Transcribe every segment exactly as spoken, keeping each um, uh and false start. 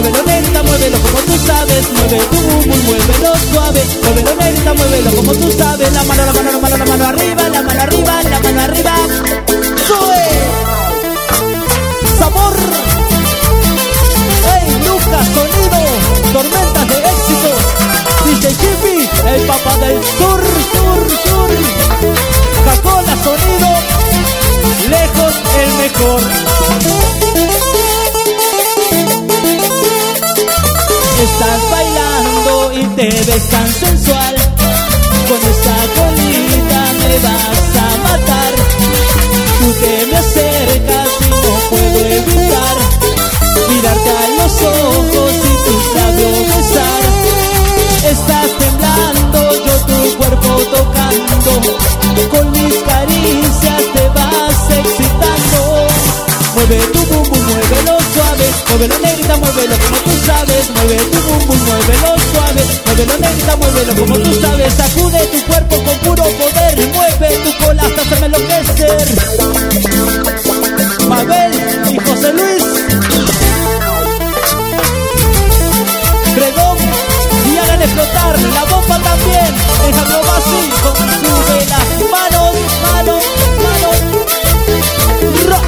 Muévelo negrita, muévelo como tú sabes. Mueve tu bum bum, muévelo suave. Muévelo negrita, muévelo como tú sabes. La mano, la mano, la mano, la mano arriba, la mano arriba, la mano arriba. ¡Sube! ¡Sabor! ¡Hey, Lucas, sonido! Tormentas de éxito. D J Jimmy, el papá del sur, sur, sur. Cacola, sonido. Lejos el mejor. Estás bailando y te ves tan sensual. Con esa colita me vas a matar. Tú te me acercas y no puedo evitar mirarte a los ojos y tus labios besar. Estás temblando, yo tu cuerpo tocando. Con mis caricias te vas excitando. Mueve tu bum bum, muévelo suave. Muévelo negrita, muévelo como tú sabes. Mueve tu bum bum, muévelo suave. Muévelo negrita, muévelo como tú sabes. Sacude tu cuerpo con puro poder. Mueve tu cola hasta hacerme enloquecer. Mabel y José Luis, Fregón, y hagan explotar la bomba también. Déjalo así, con sube las manos, manos, manos. ¡Ra!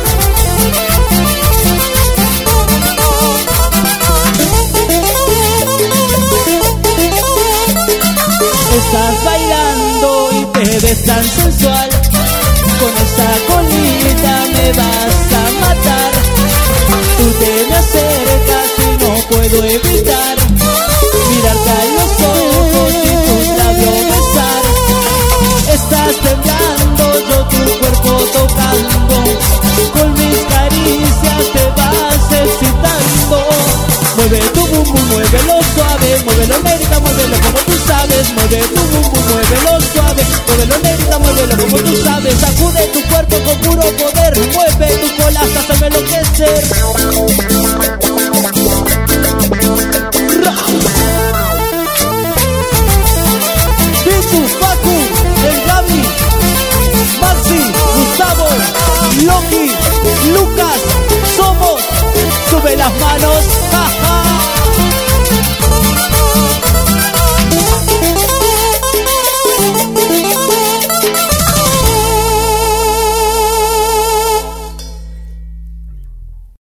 Estás bailando y te ves tan sensual. Con esa colita me vas a matar. Tú te me acercas y no puedo evitar mirarte a los ojos y tus labios besar. Estás temblando, yo tu cuerpo tocando. Con mis caricias te vas excitando. Mueve tu bum bum, muévelo suave. Muévelo negrita, muévelo como tú sabes. Mueve tu bum bum, muévelo suave. Muévelo negrita, muévelo como tú sabes. Sacude tu cuerpo con puro poder. Mueve tu cola hasta hacerme enloquecer. Pitu, Facu, el Gaby, Maxi, Gustavo, Loki, Lucas, somos. Sube las manos. ¡Ja!